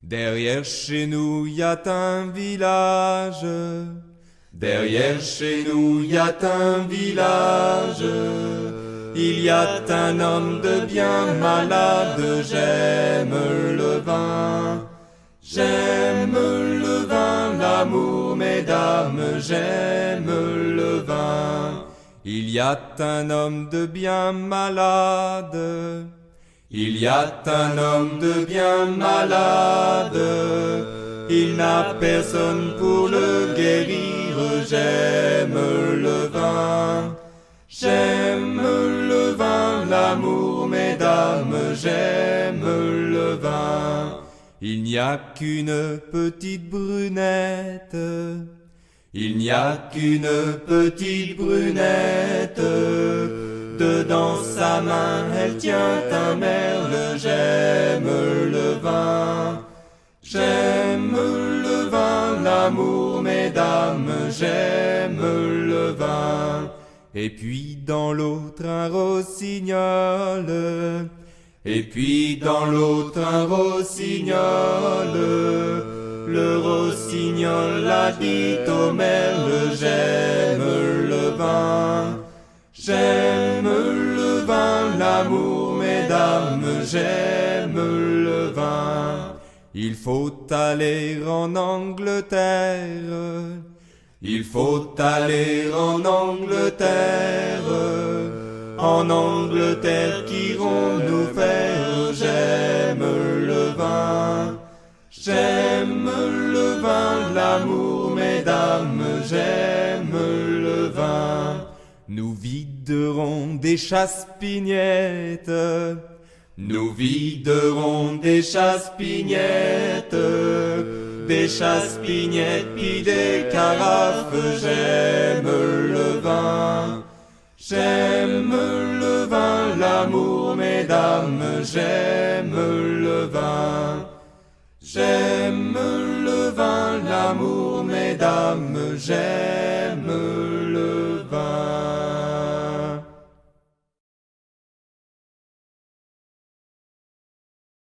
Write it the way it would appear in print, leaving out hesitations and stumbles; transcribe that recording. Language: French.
Derrière chez nous y a un village. Derrière chez nous y a un village. Il y a un homme de bien malade. J'aime le vin. J'aime le vin, l'amour, mesdames, j'aime le vin. Il y a un homme de bien malade. Il y a un homme de bien malade. Il n'a personne pour le guérir. J'aime le vin. J'aime le vin, l'amour, mesdames, j'aime le vin. Il n'y a qu'une petite brunette. Il n'y a qu'une petite brunette. Dedans sa main, elle tient un merle. J'aime le vin. J'aime le vin, l'amour, mesdames, j'aime le vin. Et puis dans l'autre un rossignol. Et puis dans l'autre un rossignol. Le rossignol a dit au merle, j'aime le vin. J'aime le vin, l'amour, mesdames, j'aime le vin. Il faut aller en Angleterre. Il faut aller en Angleterre. En Angleterre qu'irons-nous faire? J'aime le vin. J'aime le vin, l'amour, mesdames, j'aime le vin. Nous viderons des chasse-pignettes. Nous viderons des chasse-pignettes. Des chasse-pignettes puis des carafes. J'aime le vin. J'aime le vin, l'amour, mesdames, j'aime le vin. J'aime le vin, l'amour, mesdames, j'aime